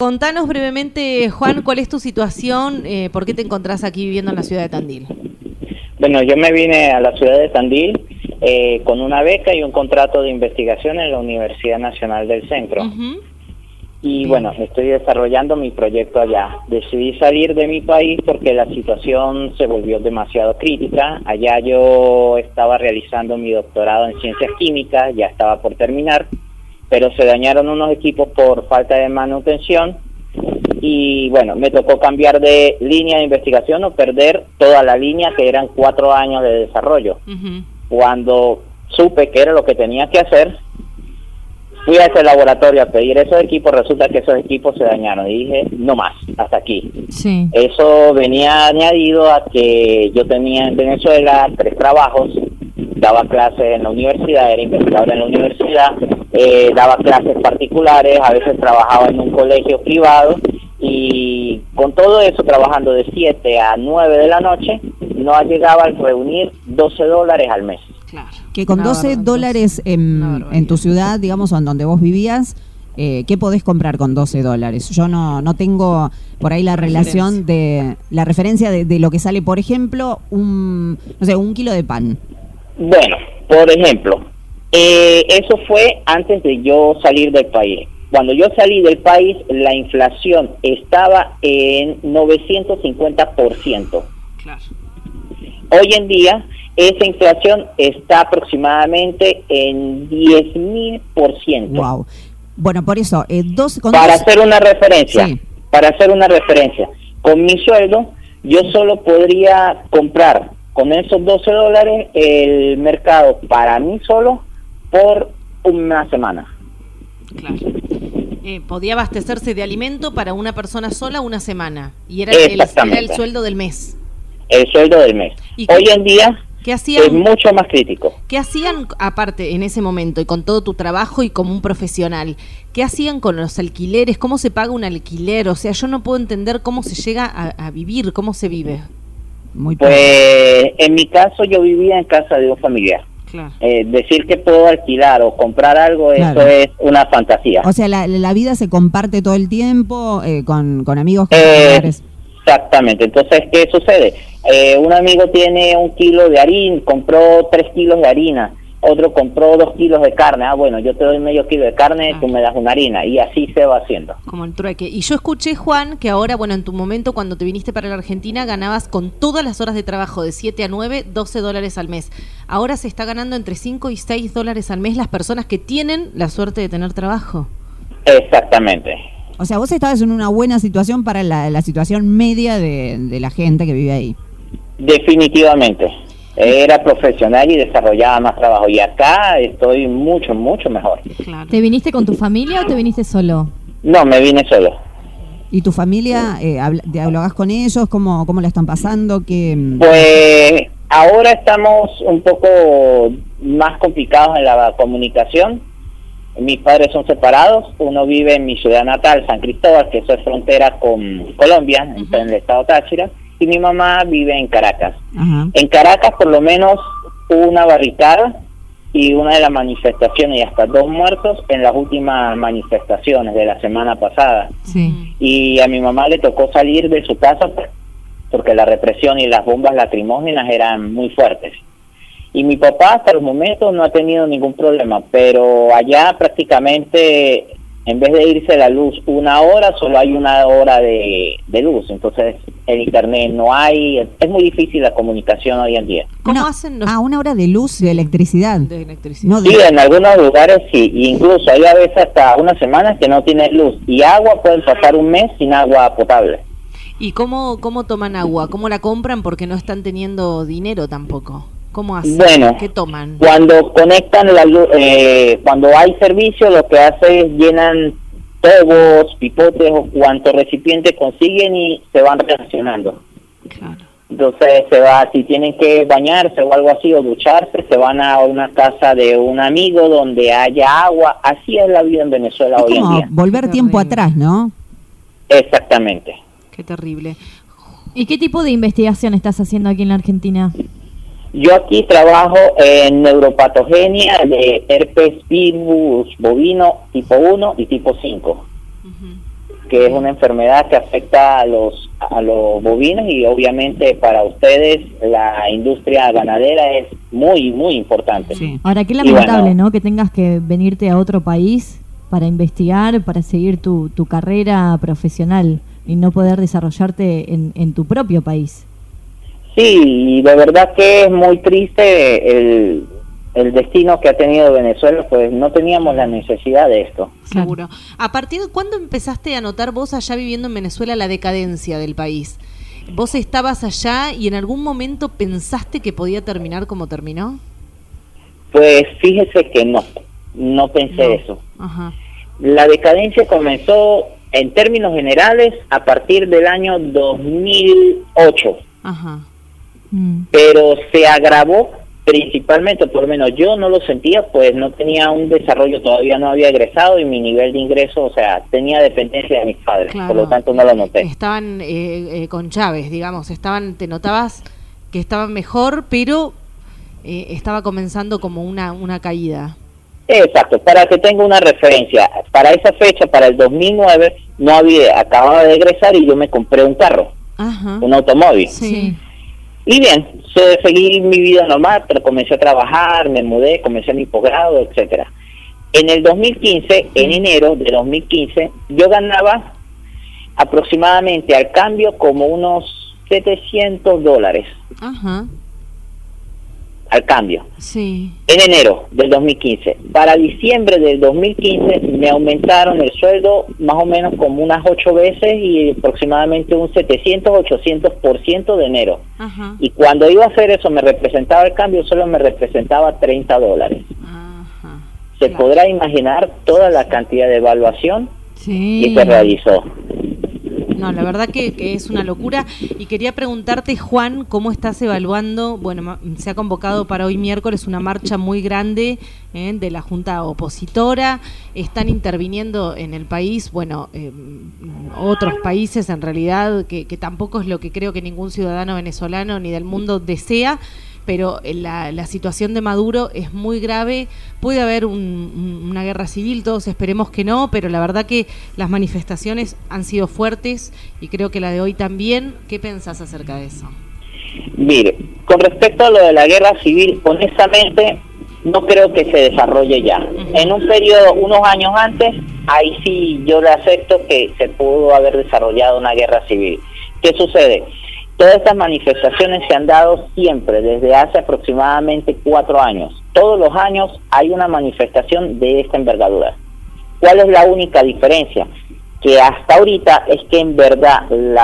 Contanos brevemente, Juan, ¿cuál es tu situación? ¿Por qué te encontrás aquí viviendo en la ciudad de Tandil? Bueno, yo me vine a la ciudad de Tandil con una beca y un contrato de investigación en la Universidad Nacional del Centro. Y bueno, estoy desarrollando mi proyecto allá. Decidí salir de mi país porque la situación se volvió demasiado crítica. Allá yo estaba realizando mi doctorado en ciencias químicas, ya estaba por terminar, pero se dañaron unos equipos por falta de manutención y bueno, me tocó cambiar de línea de investigación o perder toda la línea, que eran 4 años de desarrollo. Cuando supe que era lo que tenía que hacer, fui a ese laboratorio a pedir esos equipos, resulta que esos equipos se dañaron y dije, no más, hasta aquí. Sí. Eso venía añadido a que yo tenía en Venezuela 3 trabajos, daba clases en la universidad, era investigador en la universidad, daba clases particulares, a veces trabajaba en un colegio privado y con todo eso, trabajando de 7 a 9 de la noche, no llegaba a reunir $12 al mes. Claro. Que con $12 en tu ciudad, digamos, en donde vos vivías, ¿qué podés comprar con $12? Yo no tengo por ahí la relación de la referencia de lo que sale, por ejemplo, un kilo de pan. Bueno, por ejemplo, eso fue antes de yo salir del país. Cuando yo salí del país, la inflación estaba en 950%. Claro. Hoy en día, esa inflación está aproximadamente en 10.000%. Wow. Bueno, por eso, hacer una referencia, sí. Para hacer una referencia, con mi sueldo, yo solo podría comprar con esos $12 el mercado para mí solo por una semana. Claro. Podía abastecerse de alimento para una persona sola una semana. Y era el sueldo del mes. El sueldo del mes. Hoy en día es mucho más crítico. ¿Qué hacían, aparte, en ese momento, y con todo tu trabajo y como un profesional, qué hacían con los alquileres? ¿Cómo se paga un alquiler? O sea, yo no puedo entender cómo se llega a vivir, cómo se vive. En mi caso, yo vivía en casa de un familiar. Claro. Decir que puedo alquilar o comprar algo, claro, eso es una fantasía. O sea, la vida se comparte todo el tiempo con amigos, con familiares. Exactamente. Entonces, ¿qué sucede? Un amigo tiene 1 kilo de harina, compró 3 kilos de harina, otro compró 2 kilos de carne. Bueno, yo te doy medio kilo de carne, tú me das una harina, y así se va haciendo. Como el trueque. Y yo escuché, Juan, que ahora, bueno, en tu momento, cuando te viniste para la Argentina, ganabas con todas las horas de trabajo de 7 a 9, $12 al mes. Ahora se está ganando entre 5 y $6 al mes las personas que tienen la suerte de tener trabajo. Exactamente. O sea, vos estabas en una buena situación para la situación media de la gente que vive ahí. Definitivamente. Era profesional y desarrollaba más trabajo. Y acá estoy mucho, mucho mejor. Claro. ¿Te viniste con tu familia o te viniste solo? No, me vine solo. ¿Y tu familia, hablabas con ellos? ¿Cómo la están pasando? Pues ahora estamos un poco más complicados en la comunicación. Mis padres son separados. Uno vive en mi ciudad natal, San Cristóbal, que eso es frontera con Colombia, en el estado Táchira. Y mi mamá vive en Caracas. En Caracas por lo menos hubo una barricada y una de las manifestaciones y hasta 2 muertos en las últimas manifestaciones de la semana pasada. Sí. Y a mi mamá le tocó salir de su casa porque la represión y las bombas lacrimógenas eran muy fuertes. Y mi papá hasta el momento no ha tenido ningún problema, pero allá prácticamente en vez de irse la luz 1 hora, solo hay 1 hora de luz. Entonces, el internet no hay. Es muy difícil la comunicación hoy en día. ¿Cómo hacen los... 1 hora de luz, de electricidad. De electricidad. No, sí, en algunos lugares sí. Incluso hay a veces hasta unas semanas que no tienen luz. Y agua, pueden pasar un mes sin agua potable. ¿Y cómo toman agua? ¿Cómo la compran? Porque no están teniendo dinero tampoco. ¿Cómo hacen? Bueno, ¿qué toman? Cuando conectan la luz, cuando hay servicio, lo que hacen es llenan tubos, pipotes o cuanto recipiente consiguen y se van relacionando. Claro. Entonces si tienen que bañarse o algo así o ducharse, se van a una casa de un amigo donde haya agua. Así es la vida en Venezuela hoy en día. Volver tiempo atrás, ¿no? Exactamente. Qué terrible. ¿Y qué tipo de investigación estás haciendo aquí en la Argentina? Yo aquí trabajo en neuropatogenia de herpes virus bovino tipo 1 y tipo 5. que es una enfermedad que afecta a los bovinos, y obviamente para ustedes la industria ganadera es muy, muy importante. Sí. Ahora, qué lamentable, ¿no? Que tengas que venirte a otro país para investigar, para seguir tu carrera profesional y no poder desarrollarte en tu propio país. Sí, y de verdad que es muy triste el destino que ha tenido Venezuela, pues no teníamos la necesidad de esto. Seguro. ¿A partir de cuándo empezaste a notar vos allá viviendo en Venezuela la decadencia del país? ¿Vos estabas allá y en algún momento pensaste que podía terminar como terminó? Pues fíjese que no pensé eso. Ajá. La decadencia comenzó en términos generales a partir del año 2008. Ajá. Pero se agravó principalmente, por lo menos yo no lo sentía, pues no tenía un desarrollo, todavía no había egresado y mi nivel de ingreso, o sea, tenía dependencia de mis padres, claro. Por lo tanto no lo noté. Estaban con Chávez, digamos, te notabas que estaban mejor, pero estaba comenzando como una caída. Exacto, para que tenga una referencia, para esa fecha, para el 2009, acababa de egresar y yo me compré un carro, ajá, un automóvil. Sí. Y bien, seguí mi vida normal, pero comencé a trabajar, me mudé, comencé mi posgrado, etcétera. En el 2015, en enero de 2015, yo ganaba aproximadamente al cambio como unos $700. Ajá. Al cambio. Sí. En enero del 2015. Para diciembre del 2015 me aumentaron el sueldo más o menos como unas 8 veces y aproximadamente un 700-800% de enero. Ajá. Y cuando iba a hacer eso, me representaba el cambio, solo me representaba $30. Ajá. Se podrá imaginar toda la cantidad de evaluación que se realizó. No, la verdad que es una locura. Y quería preguntarte, Juan, ¿cómo estás evaluando? Bueno, se ha convocado para hoy miércoles una marcha muy grande de la Junta Opositora. Están interviniendo en el país, bueno, otros países en realidad, que tampoco es lo que creo que ningún ciudadano venezolano ni del mundo desea. Pero la situación de Maduro es muy grave, puede haber una guerra civil, todos esperemos que no, pero la verdad que las manifestaciones han sido fuertes y creo que la de hoy también. ¿Qué pensás acerca de eso? Mire, con respecto a lo de la guerra civil, honestamente no creo que se desarrolle ya. Uh-huh. En un periodo, unos años antes, ahí sí yo le acepto que se pudo haber desarrollado una guerra civil. ¿Qué sucede? Todas estas manifestaciones se han dado siempre, desde hace aproximadamente 4 años. Todos los años hay una manifestación de esta envergadura. ¿Cuál es la única diferencia? Que hasta ahorita es que en verdad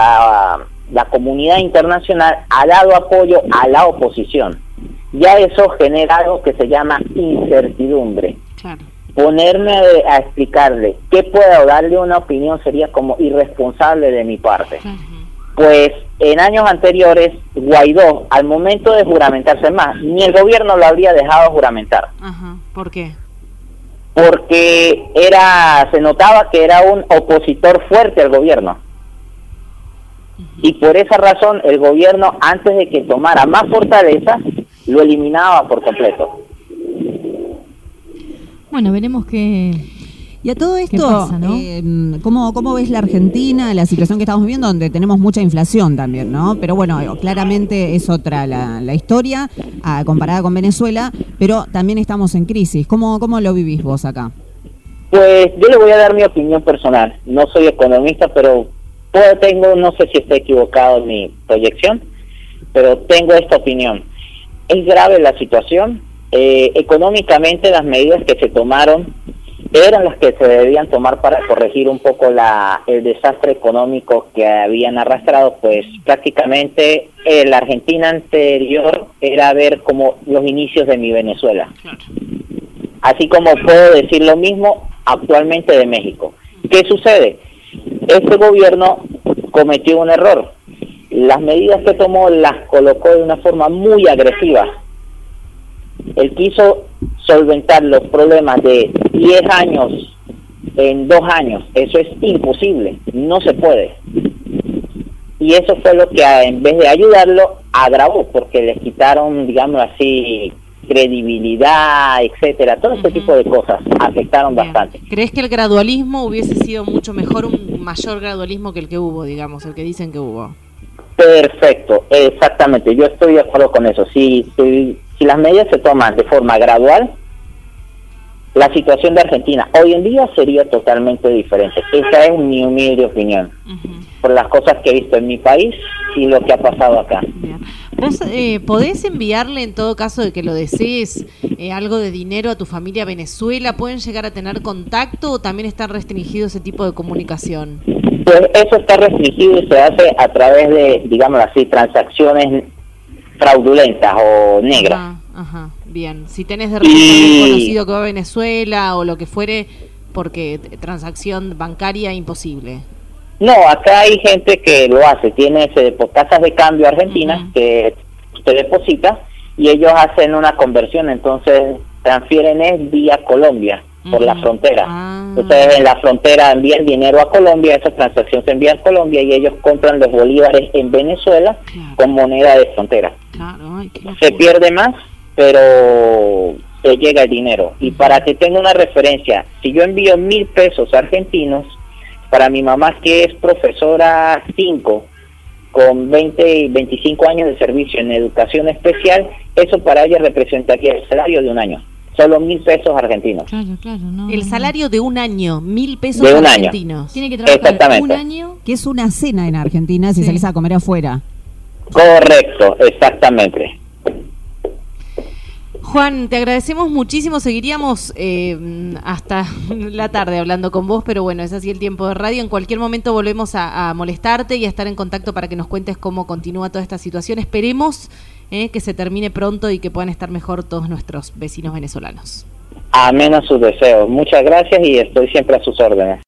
la comunidad internacional ha dado apoyo a la oposición. Ya eso genera algo que se llama incertidumbre. Claro. Ponerme a explicarle qué puedo darle una opinión sería como irresponsable de mi parte. Claro. Pues en años anteriores, Guaidó, al momento de juramentarse más, ni el gobierno lo habría dejado juramentar. Ajá. ¿Por qué? Porque se notaba que era un opositor fuerte al gobierno. Uh-huh. Y por esa razón el gobierno, antes de que tomara más fortaleza, lo eliminaba por completo. Bueno, veremos qué... Y a todo esto, pasa, ¿no? ¿Cómo ves la Argentina, la situación que estamos viviendo, donde tenemos mucha inflación también, ¿no? Pero bueno, claramente es otra la historia comparada con Venezuela, pero también estamos en crisis. ¿Cómo lo vivís vos acá? Pues yo le voy a dar mi opinión personal. No soy economista, pero no sé si estoy equivocado en mi proyección, pero tengo esta opinión. Es grave la situación. Económicamente las medidas que se tomaron eran las que se debían tomar para corregir un poco el desastre económico que habían arrastrado. Pues prácticamente la Argentina anterior era ver como los inicios de mi Venezuela. Claro. Así como puedo decir lo mismo actualmente de México. ¿Qué sucede? Este gobierno cometió un error. Las medidas que tomó las colocó de una forma muy agresiva. Él quiso solventar los problemas de 10 años en 2 años. Eso es imposible, no se puede. Y eso fue lo que en vez de ayudarlo, agravó, porque les quitaron, digamos así, credibilidad, etcétera, todo este tipo de cosas afectaron bastante. ¿Crees que el gradualismo hubiese sido mucho mejor, un mayor gradualismo que el que hubo, digamos, el que dicen que hubo? Perfecto, exactamente, yo estoy de acuerdo con eso. Si las medidas se toman de forma gradual, la situación de Argentina hoy en día sería totalmente diferente. Esa es mi humilde opinión, por las cosas que he visto en mi país y lo que ha pasado acá. Bien. ¿Vos podés enviarle, en todo caso de que lo desees, algo de dinero a tu familia a Venezuela? ¿Pueden llegar a tener contacto o también está restringido ese tipo de comunicación? Pues eso está restringido y se hace a través de, digamos así, transacciones fraudulentas o negras. Ajá, bien. Si tenés de repente algún conocido que va a Venezuela o lo que fuere, porque transacción bancaria imposible. No, acá hay gente que lo hace, tiene casas de cambio argentinas que usted deposita y ellos hacen una conversión, entonces transfieren vía Colombia, por la frontera. Entonces en la frontera envían dinero a Colombia, esa transacción se envía a Colombia y ellos compran los bolívares en Venezuela con moneda de frontera. Se pierde más, pero te llega el dinero. Y para que tenga una referencia, si yo envío 1,000 pesos argentinos, para mi mamá que es profesora 5, con 20 y 25 años de servicio en educación especial, eso para ella representaría el salario de un año. Solo 1,000 pesos argentinos. Claro, no. El salario de un año, 1,000 pesos de un argentinos. Año. Tiene que trabajar un año. Que es una cena en Argentina si salís a comer afuera. Correcto, exactamente. Juan, te agradecemos muchísimo, seguiríamos hasta la tarde hablando con vos, pero bueno, es así el tiempo de radio. En cualquier momento volvemos a molestarte y a estar en contacto para que nos cuentes cómo continúa toda esta situación. Esperemos que se termine pronto y que puedan estar mejor todos nuestros vecinos venezolanos. Amén a sus deseos. Muchas gracias y estoy siempre a sus órdenes.